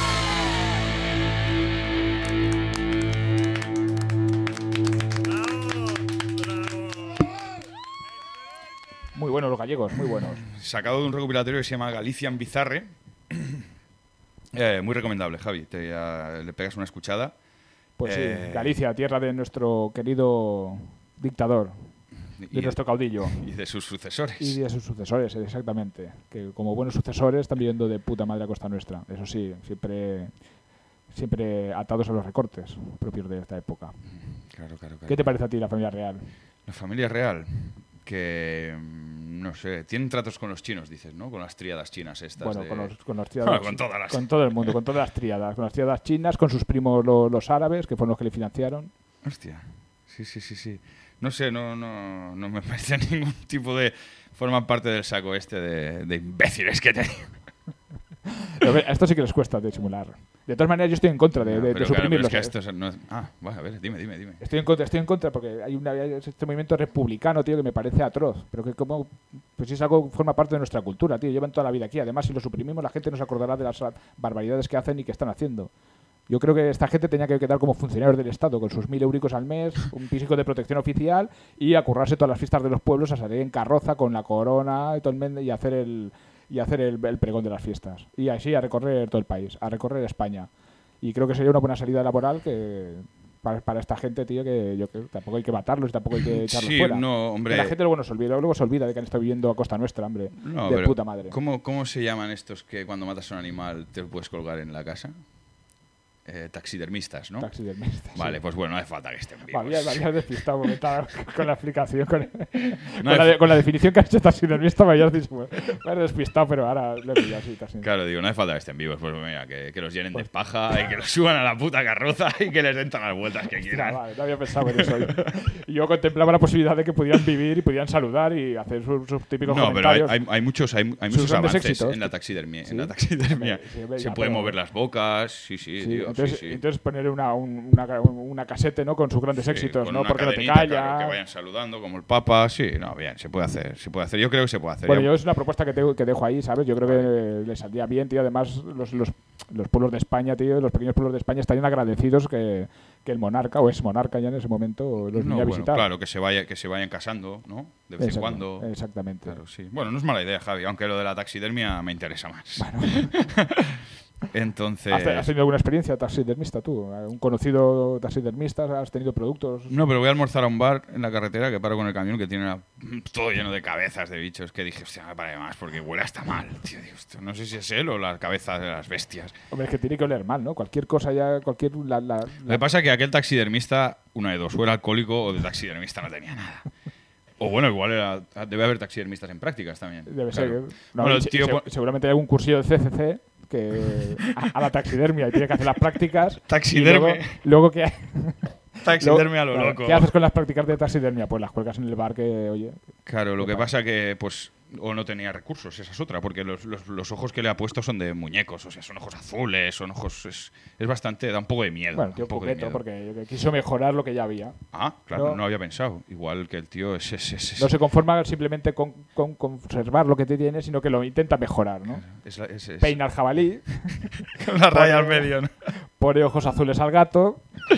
Muy buenos los gallegos, muy buenos. Sacado de un recopilatorio que se llama Galician Bizarre. Eh, muy recomendable, Javi. Te, ya le pegas una escuchada. Pues Eh, sí, Galicia, tierra de nuestro querido dictador, y, de nuestro caudillo. y de sus sucesores. Y de sus sucesores, exactamente. Que como buenos sucesores están viviendo de puta madre a costa nuestra. Eso sí, siempre siempre atados a los recortes propios de esta época. Claro, claro, claro. ¿Qué te parece a ti la familia real? La familia real, que mm, no sé, tienen tratos con los chinos, dices, ¿no? Con las tríadas chinas estas. Bueno, de- con los, con los tríadas, Con todas las- con todo el mundo, con todas las tríadas, con las tríadas chinas, con sus primos lo- los árabes, que fueron los que le financiaron. Hostia. Sí, sí, sí, sí. no sé, no, no, no me parece ningún tipo de... Forman parte del saco este de, de imbéciles que te Pero, a esto sí que les cuesta disimular. De todas maneras, yo estoy en contra de, No, de, pero de claro, pero suprimirlos. es que esto es- no es- Ah, bueno, a ver, dime, dime, dime. Estoy en contra, estoy en contra porque hay una, hay este movimiento republicano, tío, que me parece atroz. Pero que como, pues si es algo que forma parte de nuestra cultura, tío. Llevan toda la vida aquí. Además, si lo suprimimos, la gente no se acordará de las barbaridades que hacen y que están haciendo. Yo creo que esta gente tenía que quedar como funcionarios del Estado, con sus mil euricos al mes, un písico de protección oficial y a currarse todas las fiestas de los pueblos, a salir en carroza con la corona y todo el men- y hacer el y hacer el, el pregón de las fiestas. Y así a recorrer todo el país, a recorrer España. Y creo que sería una buena salida laboral que para, para esta gente, tío, que yo creo que tampoco hay que matarlos, tampoco hay que echarlos Sí, fuera. no, hombre. Que la gente luego nos olvida, luego se olvida de que han estado viviendo a costa nuestra, hombre. No, de pero puta madre. ¿cómo, ¿Cómo se llaman estos que cuando matas a un animal te lo puedes colgar en la casa? Eh, taxidermistas, ¿no? Taxidermistas, Vale, sí. pues bueno, no hace falta que estén vivos. Me habías, me habías despistado un momento con la explicación, con, con, hay- la, de- con la definición que has hecho taxidermista, me habías dicho, bueno, me has despistado, pero ahora lo he pillado así, taxidermista. Claro, digo, no hace falta que estén vivos. Pues mira, que, que los llenen Pues de paja y que los suban a la puta carroza y que les den todas las vueltas que Hostia, quieran. vale, no había pensado en eso. Yo, Y yo contemplaba la posibilidad de que pudieran vivir y pudieran saludar y hacer sus, sus típicos No, pero hay, comentarios. hay, hay muchos, hay, hay Sus muchos grandes avances éxitos. en la taxidermia. ¿Sí? En la taxidermia. Sí, hombre, Se ya, pueden pero- mover las bocas, sí, sí, Sí, tío, entonces, sí, sí. entonces poner una, un- una, una casete, ¿no? Con sus grandes Sí, éxitos, con ¿no? una Porque no te cadenita, calla. claro, que vayan saludando como el Papa, sí, no, bien, se puede hacer, se puede hacer. Yo creo que se puede hacer. Bueno, Ya- yo es una propuesta que, te- que dejo ahí, ¿sabes? Yo creo que le saldría bien, tío. Además, los, los, los pueblos de España, tío, los pequeños pueblos de España estarían agradecidos que, que el monarca, o es monarca ya en ese momento, los no, viniera a bueno, visitar. claro, que se vaya, que se vayan casando, ¿no? De vez en Exacto, cuando. Exactamente. Claro, sí. Bueno, no es mala idea, Javi, aunque lo de la taxidermia me interesa más. Entonces. ¿Has, has tenido alguna experiencia taxidermista tú? ¿Un conocido taxidermista? ¿Has tenido productos? No, pero voy a almorzar a un bar en la carretera que paro con el camión que tiene una- todo lleno de cabezas de bichos que dije, hostia, me pare más porque huele hasta mal. Tío, digo, hostia, no sé si es él o las cabezas de las bestias. Hombre, es que tiene que oler mal, ¿no? Cualquier cosa ya, cualquier... La, la- Lo la- que pasa es que aquel taxidermista, una de dos, o era alcohólico o de taxidermista no tenía nada. O bueno, igual era, debe haber taxidermistas en prácticas también. Debe ser. Claro. que- no, Bueno, y el se- tío se- pon- seguramente hay algún cursillo de C C C que a, a la taxidermia y tiene que hacer las prácticas. Taxidermia. Y luego, luego ¿qué, Taxidermia a lo claro, loco. ¿qué haces con las prácticas de taxidermia? Pues las cuelgas en el bar que, oye... Claro, lo que pasa que, pues, o no tenía recursos, esa es otra, porque los, los, los ojos que le ha puesto son de muñecos, o sea, son ojos azules, son ojos... Es, es bastante... da un poco de miedo. Bueno, tío, un poco de coqueto, miedo. porque quiso mejorar lo que ya había. Ah, claro, No. no, había pensado. Igual que el tío es... es, es, es- No se conforma simplemente con, con conservar lo que te tiene, sino que lo intenta mejorar, ¿no? es la- es- es- Peina al jabalí, con la raya al medio, ¿no? pone ojos azules al gato.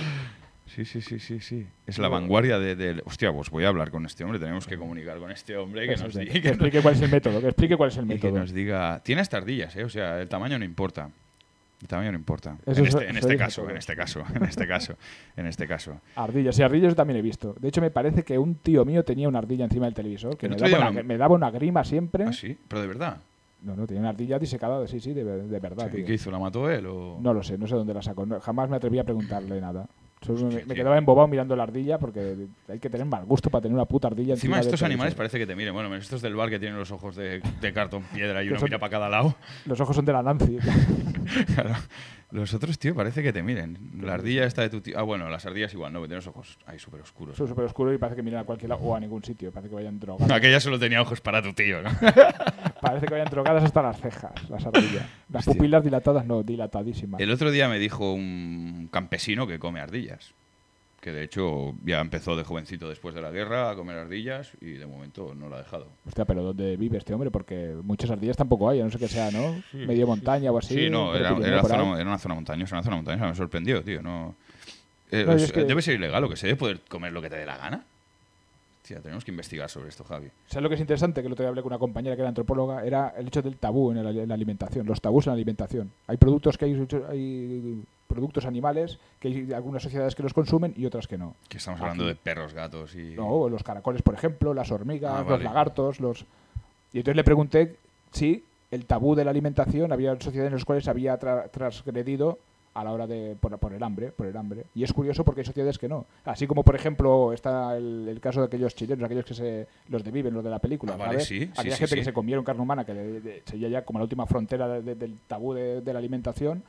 Sí, sí, sí, sí, sí. Es la vanguardia de, de- Hostia, pues voy a hablar con este hombre, tenemos que comunicar con este hombre que Eso nos es, diga... que que nos- explique cuál es el método, que explique cuál es el y que método. nos diga... Tiene hasta ardillas, ¿eh? O sea, el tamaño no importa. El tamaño no importa. Eso en es- este, en eso este dice caso, todo. en este caso, en este caso, en este caso. Ardillas, sí, ardillas yo también he visto. De hecho, me parece que un tío mío tenía una ardilla encima del televisor, que El me otro daba, día una, una- me daba una grima siempre. Ah, sí, pero de verdad. No, no, tenía una ardilla disecada, de- sí, sí, de, de verdad. ¿Y tío. qué hizo? ¿La mató él o...? No lo sé, no sé dónde la sacó. no- jamás me atreví a preguntarle nada. Solo me, Hostia, me tío. quedaba embobado mirando la ardilla porque hay que tener mal gusto para tener una puta ardilla Encima encima del estos animales televisor. parece que te miren. Bueno, menos estos del bar que tienen los ojos de, de cartón piedra y Que uno son- mira para cada lado. Los ojos son de la Nancy. Claro. Los otros, tío, parece que te miren. La ardilla esta de tu tío... Ah, bueno, las ardillas igual, no, que tienen los ojos ahí súper oscuros. Son súper oscuros y parece que miran a cualquier lado o a ningún sitio. Parece que vayan drogadas. Aquella solo tenía ojos para tu tío, ¿no? Parece que vayan drogadas hasta las cejas, las ardillas. Las Hostia. pupilas dilatadas, no, dilatadísimas. El otro día me dijo un campesino que come ardillas. Que de hecho ya empezó de jovencito después de la guerra a comer ardillas y de momento no lo ha dejado. Hostia, pero ¿dónde vive este hombre? Porque muchas ardillas tampoco hay, a no sé qué sea, ¿no? Medio montaña o así. Sí, no, por el era, Pirineo, era, por ahí. zona- era una zona montañosa, una zona montañosa, me sorprendió, tío. No, Eh, No, es- es que- Debe ser ilegal o que se debe poder comer lo que te dé la gana. Tía, tenemos que investigar sobre esto, Javi. ¿Sabes lo que es interesante? Que el otro día hablé con una compañera que era antropóloga, era el hecho del tabú en la, en la alimentación, los tabús en la alimentación. Hay productos que hay, hay productos animales que hay algunas sociedades que los consumen y otras que no. Que estamos hablando de perros, gatos y... No, los caracoles, por ejemplo, las hormigas, Ah, los vale. lagartos, los... Y entonces le pregunté si el tabú de la alimentación, había sociedades en las cuales se había tra- transgredido a la hora de por, por el hambre, por el hambre. Y es curioso porque hay sociedades que no. Así como, por ejemplo, está el, el caso de aquellos chilenos, aquellos que se los de Viven, los de la película, Ah, vale, ¿sabes? sí, sí, Aquella sí, gente sí. que se comieron carne humana, que de- de- sería ya como la última frontera de- de- del tabú de, de la alimentación.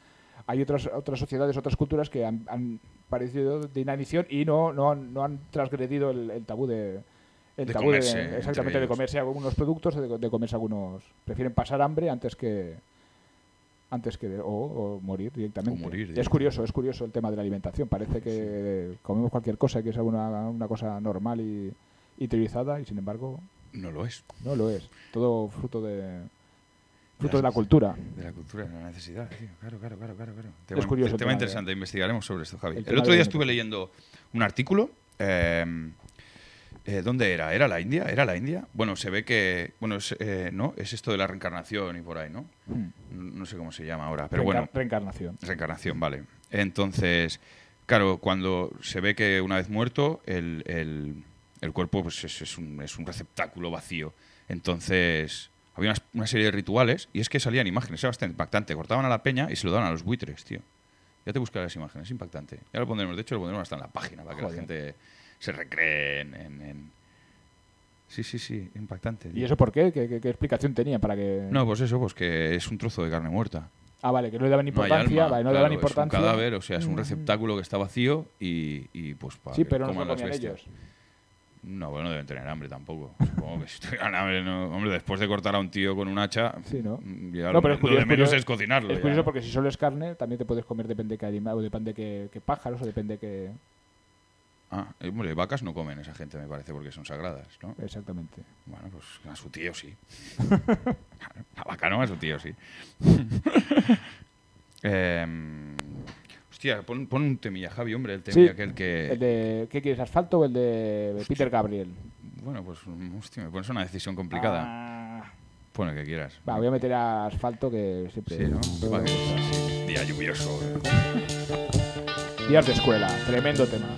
hay otras otras sociedades, otras culturas que han, han parecido de inanición y no no han, no han transgredido el, el tabú de el De tabú comerse, de, entre exactamente de ellos. comerse algunos productos, de, de comerse algunos, prefieren pasar hambre antes que antes que de- o, o morir directamente. O morir Es directamente. curioso, es curioso el tema de la alimentación. Parece que comemos cualquier cosa que es una, una cosa normal y, y teorizada y sin embargo No lo es. no lo es. Todo fruto de fruto las- de la cultura. De la cultura, de la necesidad, tío. Claro, claro, claro, claro. claro. Es Tema, curioso el tema tema interesante, investigaremos sobre esto, Javi. el El, tema otro de día la estuve alimentación. leyendo un artículo. eh, eh, ¿Dónde era? ¿Era la India? ¿Era la India? Bueno, se ve que... Bueno, es, eh, ¿no? Es esto de la reencarnación y por ahí, ¿no? Hmm. No no sé cómo se llama ahora, pero Reencar- bueno. Reencarnación. Reencarnación, vale. Entonces, claro, cuando se ve que una vez muerto, el, el- el cuerpo pues, es, es un, es un receptáculo vacío. Entonces, había una, una serie de rituales y es que salían imágenes, era bastante impactante. Cortaban a la peña y se lo daban a los buitres, tío. Ya te buscaré las imágenes, es impactante. Ya lo pondremos, de hecho lo pondremos hasta en la página para que Joder. la gente se recree en... en- en- Sí, sí, sí, impactante. ¿Y tío. eso por qué? ¿Qué, qué- qué explicación tenía para que...? No, pues eso, pues que es un trozo de carne muerta. Ah, vale, que no le daban No hay importancia. alma, vale, no le claro, daban importancia. Es un cadáver, o sea, es un Mm. receptáculo que está vacío y, y pues para Sí, que pero no se coman lo las comían bestias. ellos. No, bueno, no deben tener hambre tampoco. Supongo que si tuvieran hambre, no. Hombre, después de cortar a un tío con un hacha, Sí, ¿no? mm, ya No, lo, pero es lo curioso, de menos curioso- es cocinarlo. Es ya, curioso ¿no? porque si solo es carne, también te puedes comer depende de qué animal, o depende de qué, qué pájaros, o depende de qué... Ah, eh, hombre, vacas no comen esa gente, me parece, porque son sagradas, ¿no? Exactamente. Bueno, pues a su tío sí. La vaca no, a su tío sí. Em, hostia, pon, pon un temilla, Javi, hombre, el Sí, temilla aquel que... el de... ¿Qué quieres, asfalto o el de Peter Gabriel? Bueno, pues, mm, hostia, me pones una decisión complicada. Ah, Pon el que quieras. va, voy a meter a asfalto que siempre... Sí, ¿no? siempre Va me que- gusta. sí, día lluvioso. Días de escuela, tremendo tema.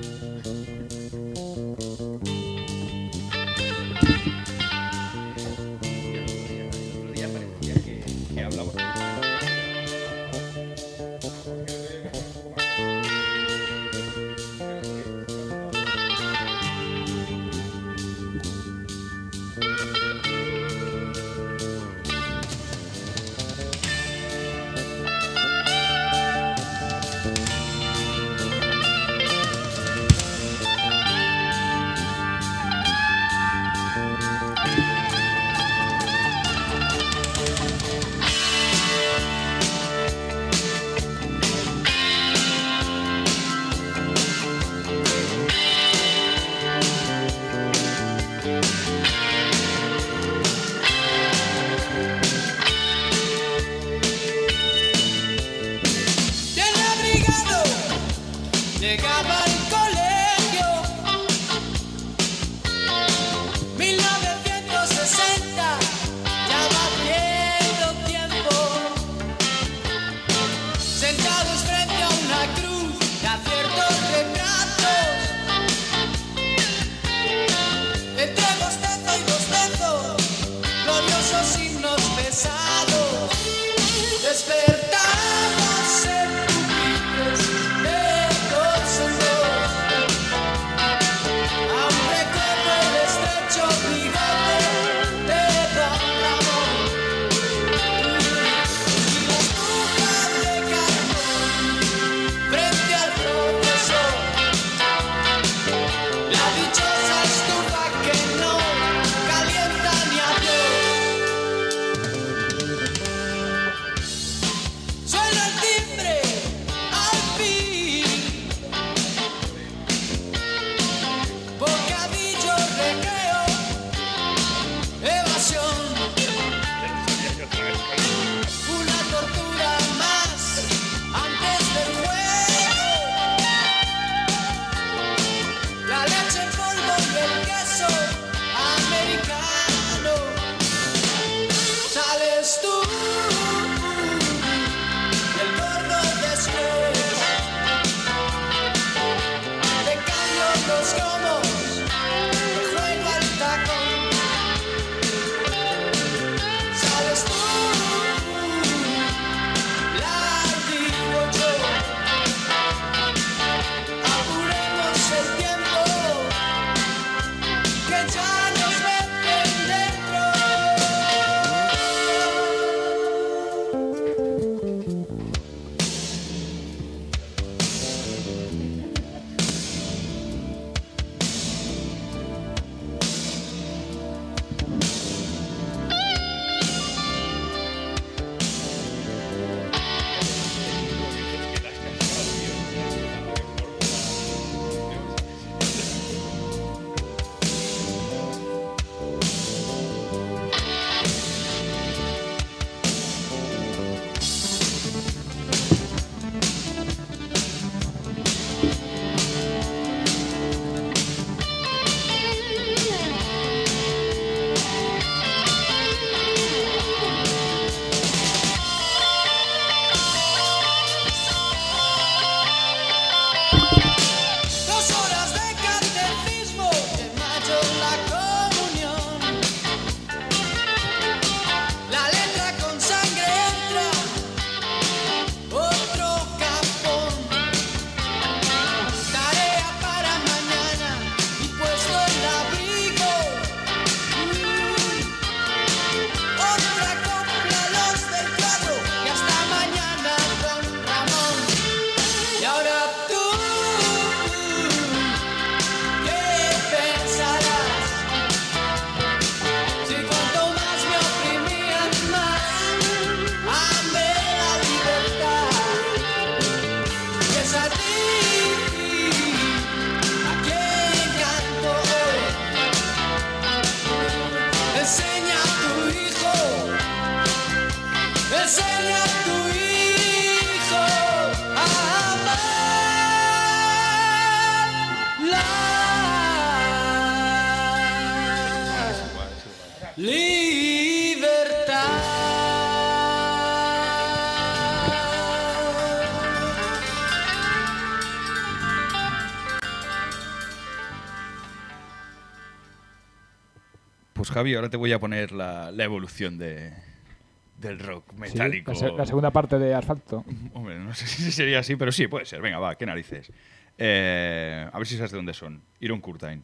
enseña a tu hijo a amar la libertad. Pues Javi, ahora te voy a poner la, la evolución de, del rock Sí, metálico. la, se- la segunda parte de Asfalto. Hombre, no sé si sería así, pero sí, puede ser. Venga, va, qué narices. Eh, a ver si sabes de dónde son. Iron Curtain.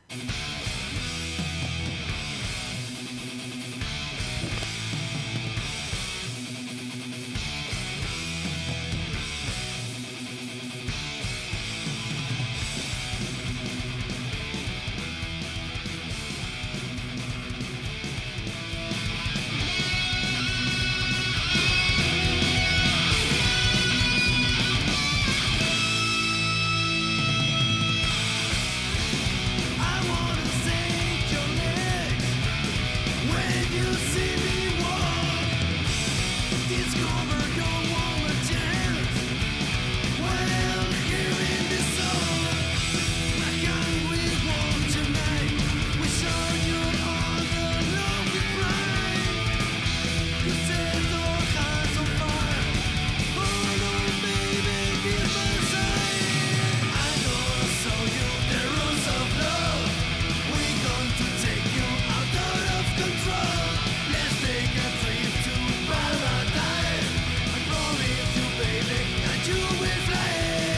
I wanna shake your legs when you see me walk. Discover your woman chance while hearing this song. Like how we walk tonight, we show you all the love we find. You set our hearts on fire. Hold on, baby, give my sign. I'm gonna show you the rules of love. We're going to take you out of control. Let's take a trip to paradise. I promise you, baby, that you will fly.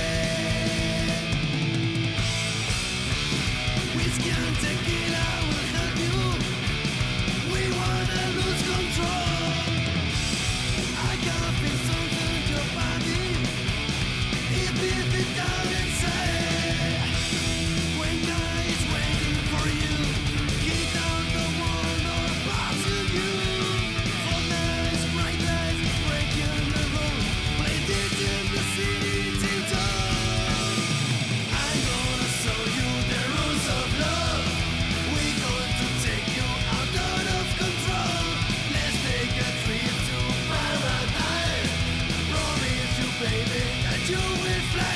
Whiskey and tequila will help you. We wanna lose control. I can feel something in your body. It beats it down inside. When God is waiting for you, kick down the wall or pass you. For nights, bright lights, breaking the road, play this in the city till dawn. I'm gonna show you the rules of love. We're going to take you out of control. Let's take a trip to paradise. I promise you, baby, that you will fly.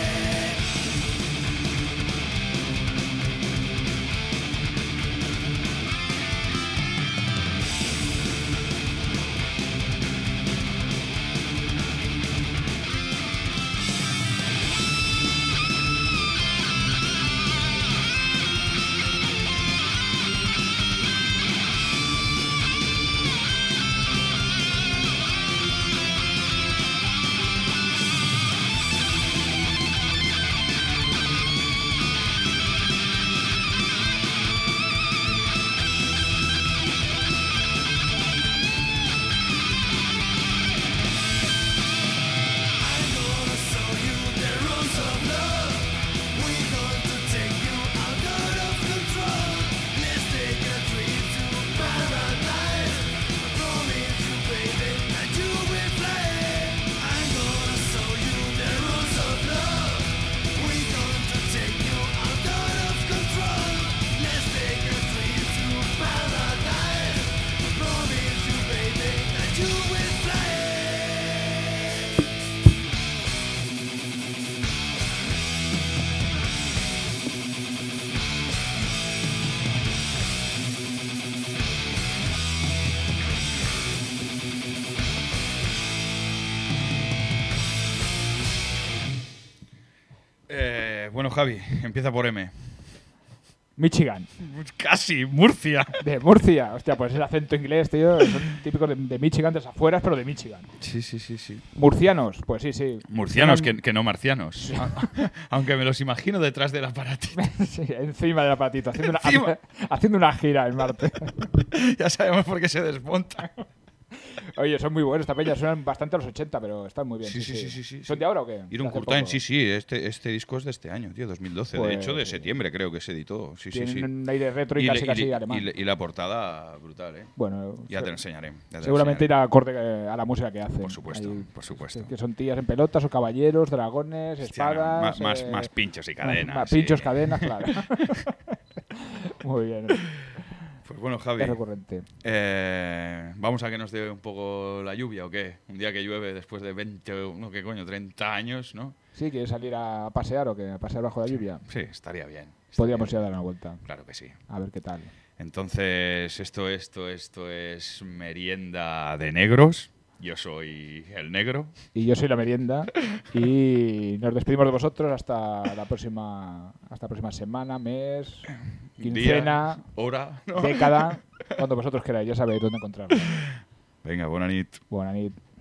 I'm gonna show you the rules of love. We're going to take you out of control. Let's take a trip to paradise. I promise you, baby, that you will fly. I'm gonna show you the rules of love. We're going to take you out of control. Let's take a trip to paradise. I promise you, baby, that you will fly. Eh, bueno, Javi, empieza por M. Michigan, Casi, Murcia. de Murcia. Hostia, pues el acento inglés, tío, son típicos de, de Michigan, de las afueras, pero de Michigan. Sí, sí, sí, sí. Murcianos, pues sí, sí. Murcianos, Suenan- que, que no marcianos. Aunque me los imagino detrás del aparatito. Sí, encima del apatito, haciendo una, Encima. haciendo una gira en Marte. Ya sabemos por qué se desmonta. Oye, son muy buenos, esta peña suenan bastante a los ochenta, pero están muy bien. Sí, sí, sí, sí, sí, ¿Son sí. de ahora o qué? Iron De hace Curtain, poco. sí, sí, este, este disco es de este año, tío, dos mil doce. Pues- de hecho, de septiembre creo que se editó. Sí, sí, Tienen sí. un aire retro y, Y, casi, le- casi y le- alemán. y le- y la portada brutal, ¿eh? Bueno, Ya se- te lo enseñaré. ya te lo seguramente enseñaré. irá acorde eh, a la música que hacen. Por supuesto, Ahí, por supuesto. Que son tías en pelotas o caballeros, dragones, Hostia, no, espadas. más, más, eh, más pinchos y más- cadenas. más sí. pinchos, cadenas, claro. Muy bien. Pues bueno, Javi, es recurrente. eh, vamos a que nos dé un poco la lluvia, ¿o qué? Un día que llueve después de veinte, no, ¿qué coño? treinta años, ¿no? ¿Sí? ¿Quieres salir a pasear o qué? ¿A pasear bajo la lluvia? Sí, estaría bien. estaría Podríamos ir bien. a dar una vuelta. Claro que sí. A ver qué tal. Entonces, esto, esto, esto es merienda de negros. Yo soy el negro. Y yo soy la merienda. Y nos despedimos de vosotros hasta la próxima, hasta la próxima semana, mes, quincena, Día, hora, ¿no? década, cuando vosotros queráis. Ya sabéis dónde encontrarnos. Venga, buena nit. Buena nit.